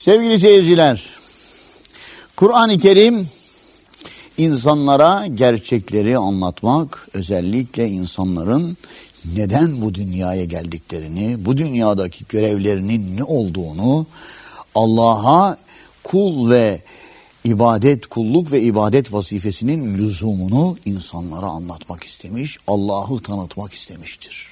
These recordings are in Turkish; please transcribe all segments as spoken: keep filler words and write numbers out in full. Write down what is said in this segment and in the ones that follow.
Sevgili seyirciler, Kur'an-ı Kerim insanlara gerçekleri anlatmak, özellikle insanların neden bu dünyaya geldiklerini, bu dünyadaki görevlerinin ne olduğunu, Allah'a kul ve ibadet, kulluk ve ibadet vazifesinin lüzumunu insanlara anlatmak istemiş, Allah'ı tanıtmak istemiştir.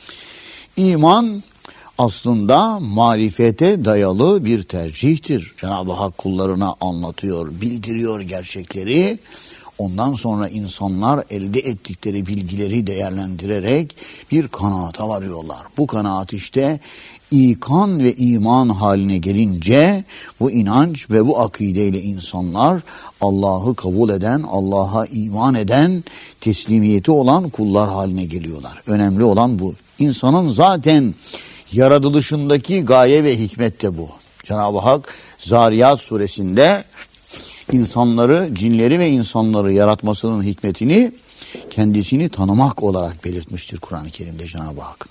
İman aslında marifete dayalı bir tercihtir. Cenab-ı Hak kullarına anlatıyor, bildiriyor gerçekleri. Ondan sonra insanlar elde ettikleri bilgileri değerlendirerek bir kanaata varıyorlar. Bu kanaat işte ikan ve iman haline gelince bu inanç ve bu akideyle insanlar Allah'ı kabul eden, Allah'a iman eden, teslimiyeti olan kullar haline geliyorlar. Önemli olan bu. İnsanın zaten yaratılışındaki gaye ve hikmet de bu. Cenab-ı Hak Zariyat suresinde insanları, cinleri ve insanları yaratmasının hikmetini kendisini tanımak olarak belirtmiştir Kur'an-ı Kerim'de Cenab-ı Hak.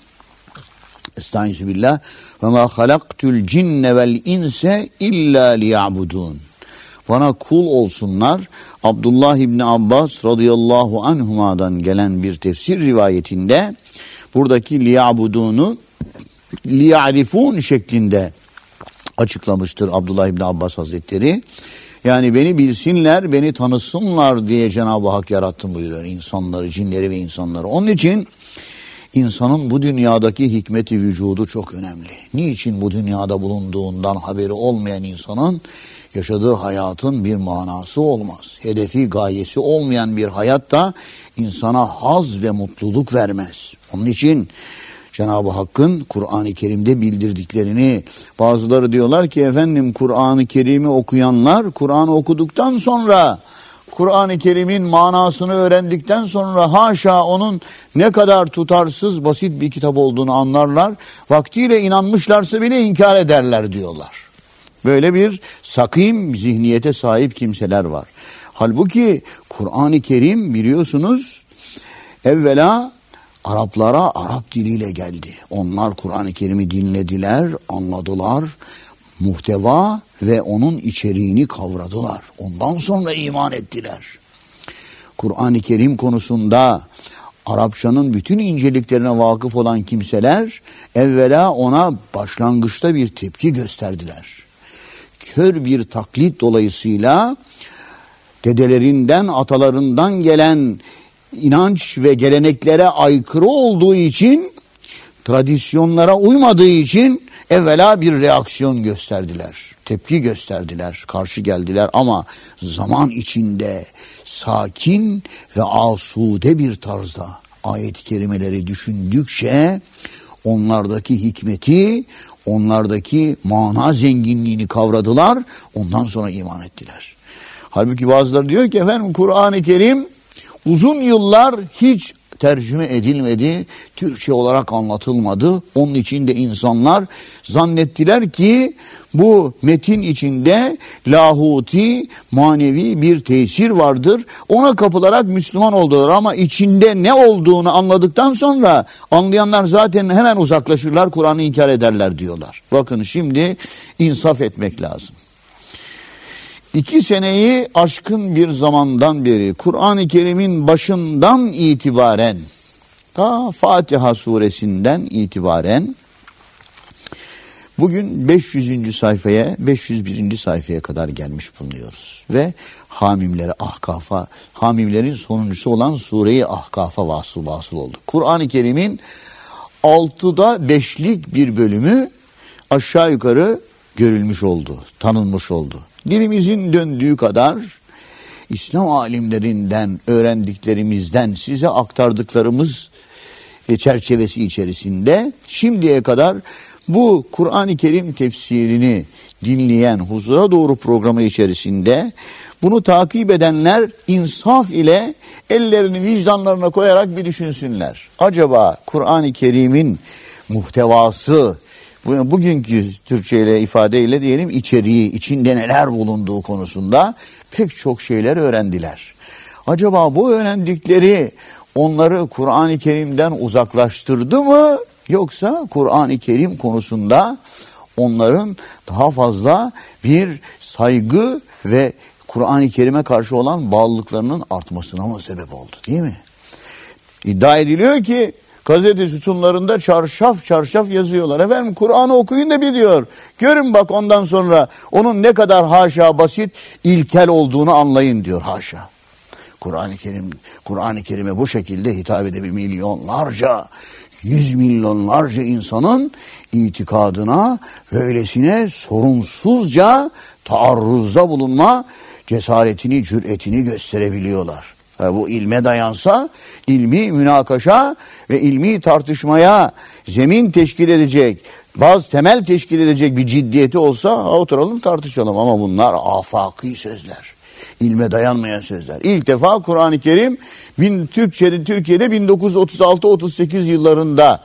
Estaizu billah ve ma halaktul cinne vel inse illa liya'budun. Bana kul olsunlar. Abdullah İbni Abbas radıyallahu anhuma'dan gelen bir tefsir rivayetinde buradaki liya'budunu liya'rifun şeklinde açıklamıştır Abdullah İbni Abbas Hazretleri. Yani beni bilsinler, beni tanısınlar diye Cenab-ı Hak yarattım buyuruyor insanları, cinleri ve insanları. Onun için insanın bu dünyadaki hikmeti vücudu çok önemli. Niçin bu dünyada bulunduğundan haberi olmayan insanın yaşadığı hayatın bir manası olmaz. Hedefi, gayesi olmayan bir hayat da insana haz ve mutluluk vermez. Onun için Cenab-ı Hakk'ın Kur'an-ı Kerim'de bildirdiklerini, bazıları diyorlar ki efendim Kur'an-ı Kerim'i okuyanlar Kur'an'ı okuduktan sonra, Kur'an-ı Kerim'in manasını öğrendikten sonra haşa onun ne kadar tutarsız, basit bir kitap olduğunu anlarlar. Vaktiyle inanmışlarsa bile inkar ederler diyorlar. Böyle bir sakim zihniyete sahip kimseler var. Halbuki Kur'an-ı Kerim biliyorsunuz evvela Araplara Arap diliyle geldi. Onlar Kur'an-ı Kerim'i dinlediler, anladılar, muhteva ve onun içeriğini kavradılar. Ondan sonra iman ettiler. Kur'an-ı Kerim konusunda Arapçanın bütün inceliklerine vakıf olan kimseler evvela ona başlangıçta bir tepki gösterdiler. Kör bir taklit dolayısıyla dedelerinden, atalarından gelen inanç ve geleneklere aykırı olduğu için, tradisyonlara uymadığı için evvela bir reaksiyon gösterdiler. Tepki gösterdiler, karşı geldiler ama zaman içinde sakin ve asude bir tarzda ayet-i kerimeleri düşündükçe onlardaki hikmeti, onlardaki mana zenginliğini kavradılar, ondan sonra iman ettiler. Halbuki bazıları diyor ki efendim Kur'an-ı Kerim uzun yıllar hiç tercüme edilmedi, Türkçe olarak anlatılmadı. Onun için de insanlar zannettiler ki bu metin içinde lahuti, manevi bir tesir vardır. Ona kapılarak Müslüman oldular ama içinde ne olduğunu anladıktan sonra anlayanlar zaten hemen uzaklaşırlar, Kur'an'ı inkar ederler diyorlar. Bakın şimdi insaf etmek lazım. İki seneyi aşkın bir zamandan beri Kur'an-ı Kerim'in başından itibaren ta Fatiha suresinden itibaren bugün beş yüzüncü sayfaya, beş yüz birinci sayfaya kadar gelmiş bulunuyoruz. Ve Hamimlere, Ahkaf'a, Hamimlerin sonuncusu olan Sure-i Ahkaf'a vasıl vasıl olduk. Kur'an-ı Kerim'in altıda beşlik bir bölümü aşağı yukarı görülmüş oldu, tanınmış oldu. Dilimizin döndüğü kadar İslam alimlerinden öğrendiklerimizden size aktardıklarımız çerçevesi içerisinde şimdiye kadar bu Kur'an-ı Kerim tefsirini dinleyen Huzura Doğru programı içerisinde bunu takip edenler insaf ile ellerini vicdanlarına koyarak bir düşünsünler. Acaba Kur'an-ı Kerim'in muhtevası, bugünkü Türkçe ile ifadeyle diyelim içeriği, içinde neler bulunduğu konusunda pek çok şeyler öğrendiler. Acaba bu öğrendikleri onları Kur'an-ı Kerim'den uzaklaştırdı mı? Yoksa Kur'an-ı Kerim konusunda onların daha fazla bir saygı ve Kur'an-ı Kerim'e karşı olan bağlılıklarının artmasına mı sebep oldu, değil mi? İddia ediliyor ki gazete sütunlarında çarşaf çarşaf yazıyorlar. Efendim Kur'an'ı okuyun da biliyor. Görün bak ondan sonra onun ne kadar haşa basit, ilkel olduğunu anlayın diyor, haşa. Kur'an-ı Kerim, Kur'an-ı Kerim'e bu şekilde hitap edebilir milyonlarca, yüz milyonlarca insanın itikadına böylesine sorunsuzca taarruzda bulunma cesaretini, cüretini gösterebiliyorlar. Ha, bu ilme dayansa, ilmi münakaşa ve ilmi tartışmaya zemin teşkil edecek, bazı temel teşkil edecek bir ciddiyeti olsa oturalım tartışalım. Ama bunlar afaki sözler, ilme dayanmayan sözler. İlk defa Kur'an-ı Kerim bin, Türkçe'de, Türkiye'de bin dokuz yüz otuz altı otuz sekiz yıllarında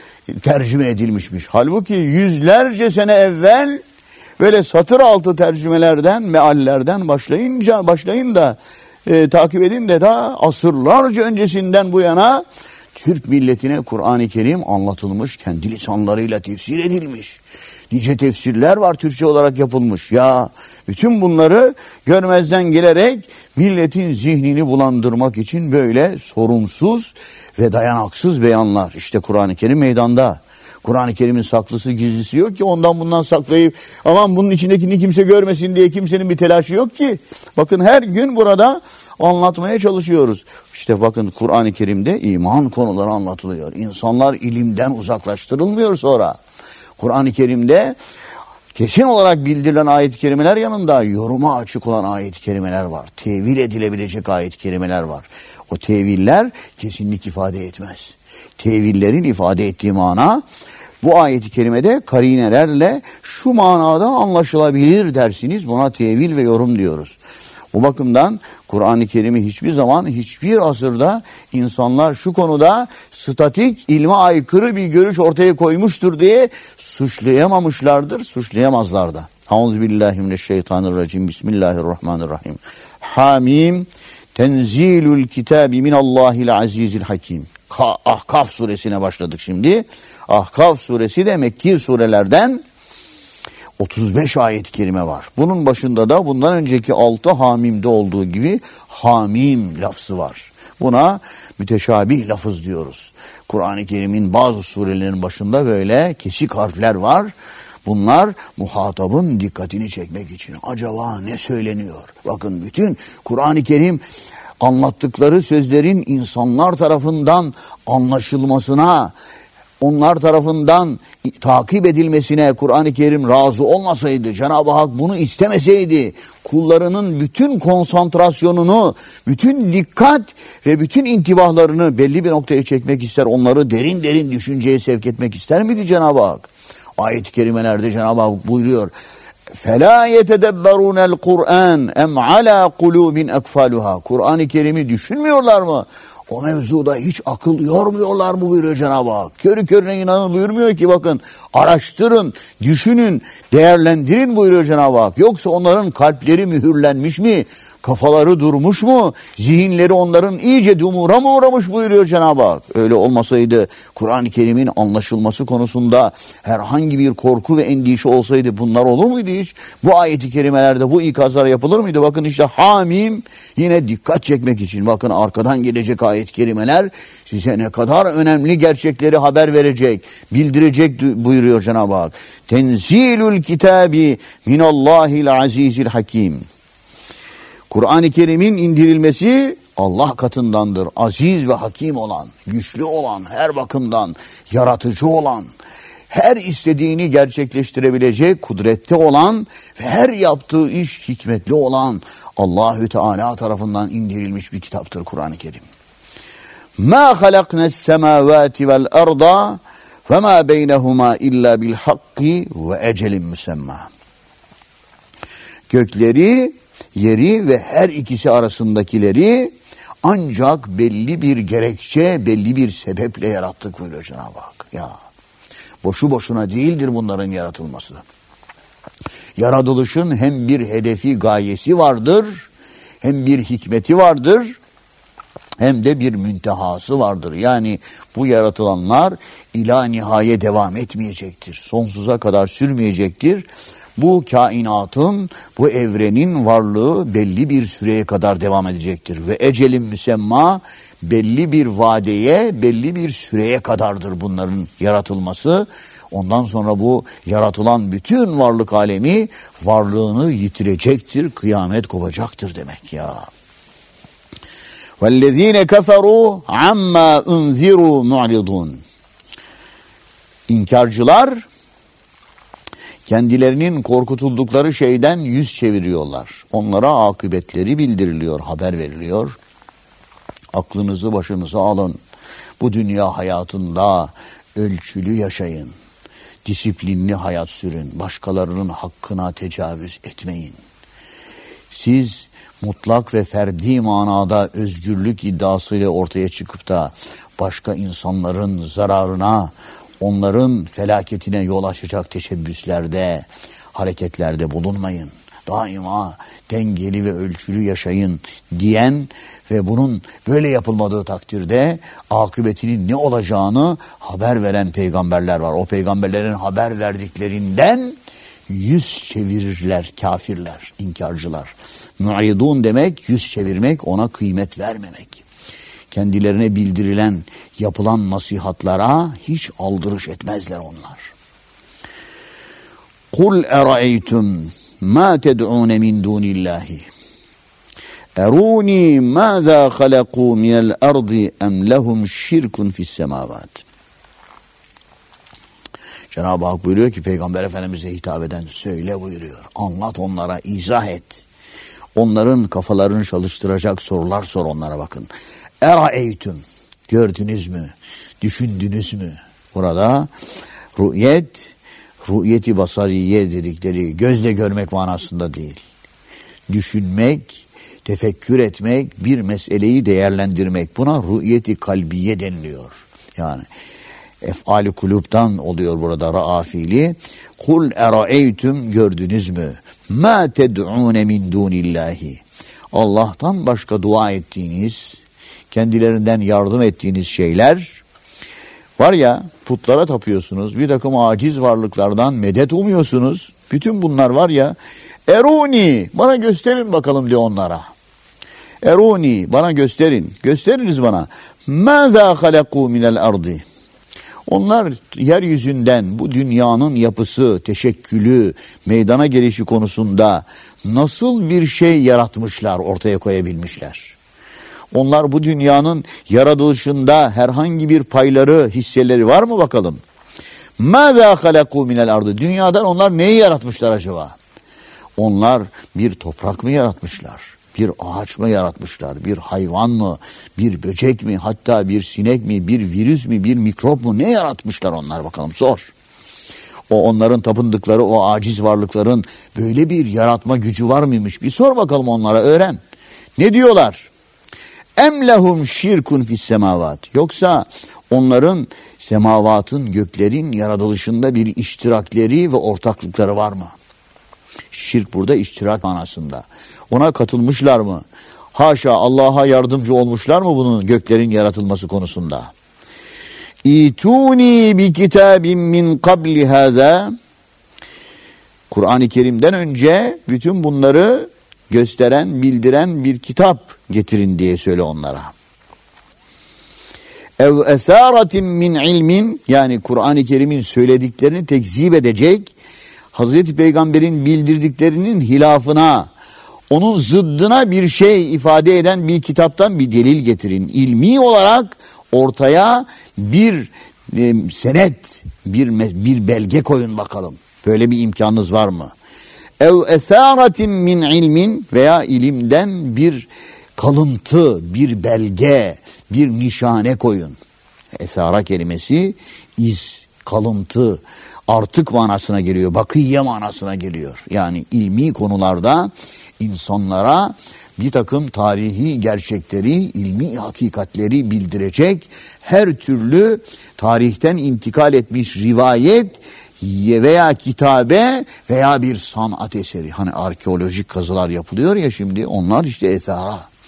tercüme edilmişmiş. Halbuki yüzlerce sene evvel böyle satır altı tercümelerden, meallerden başlayınca başlayın da e, takip edin de daha asırlarca öncesinden bu yana Türk milletine Kur'an-ı Kerim anlatılmış, kendi lisanlarıyla tefsir edilmiş. Nice tefsirler var Türkçe olarak yapılmış. Ya bütün bunları görmezden gelerek milletin zihnini bulandırmak için böyle sorumsuz ve dayanaksız beyanlar. İşte Kur'an-ı Kerim meydanda. Kur'an-ı Kerim'in saklısı gizlisi yok ki ondan bundan saklayıp aman bunun içindekini kimse görmesin diye kimsenin bir telaşı yok ki. Bakın her gün burada anlatmaya çalışıyoruz. İşte bakın Kur'an-ı Kerim'de iman konuları anlatılıyor. İnsanlar ilimden uzaklaştırılmıyor sonra. Kur'an-ı Kerim'de kesin olarak bildirilen ayet-i kerimeler yanında yoruma açık olan ayet-i kerimeler var. Tevil edilebilecek ayet-i kerimeler var. O teviller kesinlik ifade etmez. Tevillerin ifade ettiği mana bu ayet-i kerimede karinelerle şu manada anlaşılabilir dersiniz. Buna tevil ve yorum diyoruz. Bu bakımdan Kur'an-ı Kerim'i hiçbir zaman, hiçbir asırda insanlar şu konuda statik, ilme aykırı bir görüş ortaya koymuştur diye suçlayamamışlardır, suçlayamazlar da. Euzubillahimineşşeytanirracim. Bismillahirrahmanirrahim. Hamim. Tenzilul kitabi minallahil azizil hakim. Ahkaf suresine başladık şimdi. Ahkaf suresi de Mekki surelerden otuz beş ayet-i kerime var. Bunun başında da bundan önceki altı Hamim'de olduğu gibi Hamim lafzı var. Buna müteşabih lafız diyoruz. Kur'an-ı Kerim'in bazı surelerin başında böyle kesik harfler var. Bunlar muhatabın dikkatini çekmek için. Acaba ne söyleniyor? Bakın bütün Kur'an-ı Kerim anlattıkları sözlerin insanlar tarafından anlaşılmasına, onlar tarafından takip edilmesine Kur'an-ı Kerim razı olmasaydı, Cenab-ı Hak bunu istemeseydi, kullarının bütün konsantrasyonunu, bütün dikkat ve bütün intibahlarını belli bir noktaya çekmek ister, onları derin derin düşünceye sevk etmek ister miydi Cenab-ı Hak? Ayet-i kerimelerde Cenab-ı Hak buyuruyor. فَلَا يَتَدَبَّرُونَ الْقُرْآنِ اَمْ عَلَى قُلُوبٍ اَكْفَالُهَا. Kur'an-ı Kerim'i düşünmüyorlar mı? O mevzuda hiç akıl yormuyorlar mı buyuruyor Cenab-ı Hak. Körü körüne inanın buyurmuyor ki, bakın araştırın, düşünün, değerlendirin buyuruyor Cenab-ı Hak. Yoksa onların kalpleri mühürlenmiş mi? Kafaları durmuş mu? Zihinleri onların iyice dumura mı uğramış buyuruyor Cenab-ı Hak. Öyle olmasaydı Kur'an-ı Kerim'in anlaşılması konusunda herhangi bir korku ve endişe olsaydı bunlar olur muydu hiç? Bu ayet-i kerimelerde bu ikazlar yapılır mıydı? Bakın işte Hamim yine dikkat çekmek için. Bakın arkadan gelecek ayet-i kerimeler size ne kadar önemli gerçekleri haber verecek, bildirecek buyuruyor Cenab-ı Hak. Tenzilul kitabi minallahil azizil hakim. Kur'an-ı Kerim'in indirilmesi Allah katındandır. Aziz ve hakim olan, güçlü olan, her bakımdan yaratıcı olan, her istediğini gerçekleştirebilecek kudrette olan ve her yaptığı iş hikmetli olan Allahü Teala tarafından indirilmiş bir kitaptır Kur'an-ı Kerim. Ma halaknes semavati vel arda ve ma beynehuma illa bil hakki ve ecelin müsemma. Gökleri, yeri ve her ikisi arasındakileri ancak belli bir gerekçe, belli bir sebeple yarattık buyuruyor Cenab-ı Hak. Ya boşu boşuna değildir bunların yaratılması. Yaratılışın hem bir hedefi, gayesi vardır, hem bir hikmeti vardır. hem de bir müntehası vardır. Yani bu yaratılanlar ila nihaye devam etmeyecektir. Sonsuza kadar sürmeyecektir. Bu kainatın, bu evrenin varlığı belli bir süreye kadar devam edecektir. Ve ecelin müsemma belli bir vadeye, belli bir süreye kadardır bunların yaratılması. Ondan sonra bu yaratılan bütün varlık alemi varlığını yitirecektir, kıyamet kopacaktır demek ya. وَالَّذ۪ينَ كَفَرُوا عَمَّا اُنْذِرُوا مُعْرِضُونَ. İnkarcılar kendilerinin korkutuldukları şeyden yüz çeviriyorlar. Onlara akıbetleri bildiriliyor, haber veriliyor. Aklınızı başınıza alın. Bu dünya hayatında ölçülü yaşayın. Disiplinli hayat sürün. Başkalarının hakkına tecavüz etmeyin. Siz mutlak ve ferdi manada özgürlük iddiasıyla ortaya çıkıp da başka insanların zararına, onların felaketine yol açacak teşebbüslerde, hareketlerde bulunmayın. Daima dengeli ve ölçülü yaşayın diyen ve bunun böyle yapılmadığı takdirde akıbetinin ne olacağını haber veren peygamberler var. O peygamberlerin haber verdiklerinden yüz çevirirler kafirler, inkarcılar. Mu'ridun demek yüz çevirmek, ona kıymet vermemek. Kendilerine bildirilen, yapılan nasihatlara hiç aldırış etmezler onlar. Kul eraeytum ma ted'un min dunillahi eruni maza halaqu minel ardi em lehum şirkun fis semavat. Cenab-ı Hak buyuruyor ki Peygamber Efendimiz'e hitap eden söyle buyuruyor. Anlat onlara, izah et. Onların kafalarını çalıştıracak sorular sor onlara bakın. Eraeytüm, gördünüz mü, düşündünüz mü? Burada rü'yet, rü'yeti basariye dedikleri gözle görmek manasında değil. Düşünmek, tefekkür etmek, bir meseleyi değerlendirmek. Buna rü'yeti kalbiye deniliyor. Yani ef'ali kulüpten oluyor burada ra'a fiili. Kul eraeytüm, gördünüz mü? Ma ted'un min dunillahi. Allah'tan başka dua ettiğiniz, kendilerinden yardım ettiğiniz şeyler var ya, putlara tapıyorsunuz, bir takım aciz varlıklardan medet umuyorsunuz. Bütün bunlar var ya, eruni, bana gösterin bakalım diyor onlara. Eruni, bana gösterin, gösteriniz bana. Mâzâ halakû minel ardi. Onlar yeryüzünden bu dünyanın yapısı, teşekkülü, meydana gelişi konusunda nasıl bir şey yaratmışlar, ortaya koyabilmişler. Onlar bu dünyanın yaratılışında herhangi bir payları, hisseleri var mı bakalım? مَاذَا خَلَقُوا مِنَ الْاَرْضِ. Dünyadan onlar neyi yaratmışlar acaba? Onlar bir toprak mı yaratmışlar? Bir ağaç mı yaratmışlar? Bir hayvan mı? Bir böcek mi? Hatta bir sinek mi? Bir virüs mü? Bir mikrop mu? Ne yaratmışlar onlar bakalım, sor. O onların tapındıkları o aciz varlıkların böyle bir yaratma gücü var mıymış? Bir sor bakalım onlara, öğren. Ne diyorlar? Em lehum şirkun fis semavat. Yoksa onların semavatın, göklerin yaratılışında bir iştirakleri ve ortaklıkları var mı? Şirk burada iştirak manasında. Ona katılmışlar mı? Haşa, Allah'a yardımcı olmuşlar mı bunun göklerin yaratılması konusunda? İtuni bi kitabin min qabli hâzâ. Kur'an-ı Kerim'den önce bütün bunları gösteren, bildiren bir kitap getirin diye söyle onlara. Ev esâratin min ilmin, yani Kur'an-ı Kerim'in söylediklerini tekzip edecek, Hazreti Peygamber'in bildirdiklerinin hilafına, onun zıddına bir şey ifade eden bir kitaptan bir delil getirin. İlmi olarak ortaya bir e, senet, bir bir belge koyun bakalım. Böyle bir imkanınız var mı? Ev esâratin min ilmin, veya ilimden bir kalıntı, bir belge, bir nişane koyun. Esara kelimesi iz, kalıntı, artık manasına geliyor, bakiye manasına geliyor. Yani ilmi konularda insanlara bir takım tarihi gerçekleri, ilmi hakikatleri bildirecek her türlü tarihten intikal etmiş rivayet veya kitabe veya bir sanat eseri. Hani arkeolojik kazılar yapılıyor ya şimdi, onlar işte esara.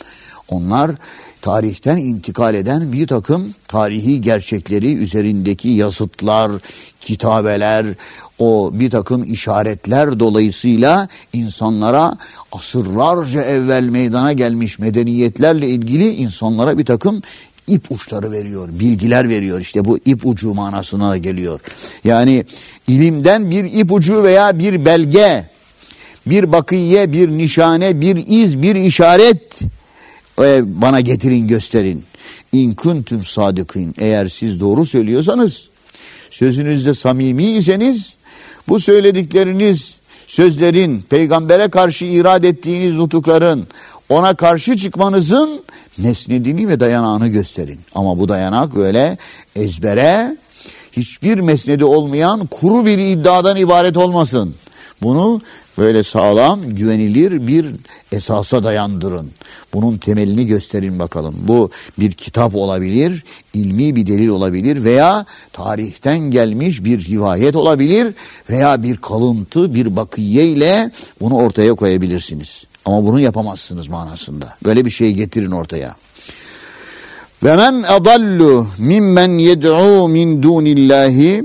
Onlar tarihten intikal eden bir takım tarihi gerçekleri üzerindeki yazıtlar, kitabeler, o bir takım işaretler dolayısıyla insanlara asırlarca evvel meydana gelmiş medeniyetlerle ilgili insanlara bir takım ip uçları veriyor, bilgiler veriyor. İşte bu ip ucu manasına da geliyor. Yani ilimden bir ip ucu veya bir belge, bir bakiye, bir nişane, bir iz, bir işaret bana getirin, gösterin. İn kuntum sadıkîn. Eğer siz doğru söylüyorsanız, sözünüzde samimi iseniz, bu söyledikleriniz, sözlerin, peygambere karşı irad ettiğiniz nutukların, ona karşı çıkmanızın mesnedini ve dayanağını gösterin. Ama bu dayanak öyle ezbere, hiçbir mesnedi olmayan kuru bir iddiadan ibaret olmasın. Bunu böyle sağlam, güvenilir bir esasa dayandırın. Bunun temelini gösterin bakalım. Bu bir kitap olabilir, ilmi bir delil olabilir veya tarihten gelmiş bir rivayet olabilir veya bir kalıntı, bir bakiye ile bunu ortaya koyabilirsiniz. Ama bunu yapamazsınız manasında. Böyle bir şey getirin ortaya. Ve men adallu mimmen yed'u min dunillahi.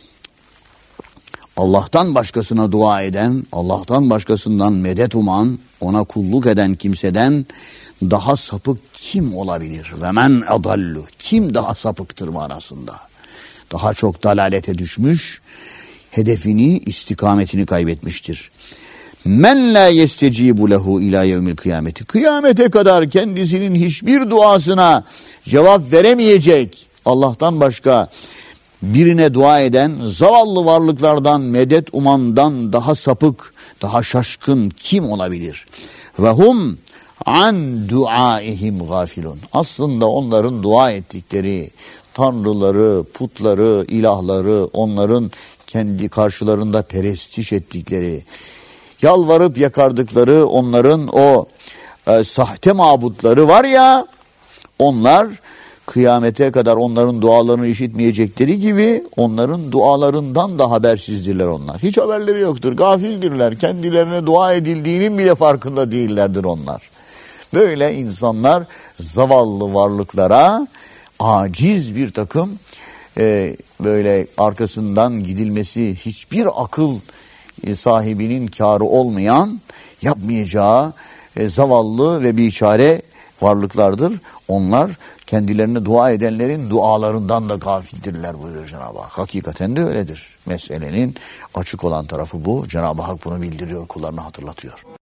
Allah'tan başkasına dua eden, Allah'tan başkasından medet uman, ona kulluk eden kimseden daha sapık kim olabilir? Ve men adallu. Kim daha sapıktır manasında? Daha çok dalalete düşmüş, hedefini, istikametini kaybetmiştir. Men la yestecibu lehu ila yevmil kıyameti. Kıyamete kadar kendisinin hiçbir duasına cevap veremeyecek Allah'tan başka birine dua eden zavallı varlıklardan, medet umandan daha sapık, daha şaşkın kim olabilir? Ve hum an duaihim gafilun. Aslında onların dua ettikleri tanrıları, putları, ilahları, onların kendi karşılarında perestiş ettikleri, yalvarıp yakardıkları onların o e, sahte mabutları var ya, onlar kıyamete kadar onların dualarını işitmeyecekleri gibi onların dualarından da habersizdirler onlar. Hiç haberleri yoktur, gafildirler. Kendilerine dua edildiğinin bile farkında değillerdir onlar. Böyle insanlar zavallı varlıklara aciz bir takım e, böyle arkasından gidilmesi hiçbir akıl sahibinin kârı olmayan, yapmayacağı e, zavallı ve biçare varlıklardır. Onlar kendilerine dua edenlerin dualarından da gafildirler buyuruyor Cenab-ı Hak. Hakikaten de öyledir. Meselenin açık olan tarafı bu. Cenab-ı Hak bunu bildiriyor, kullarına hatırlatıyor.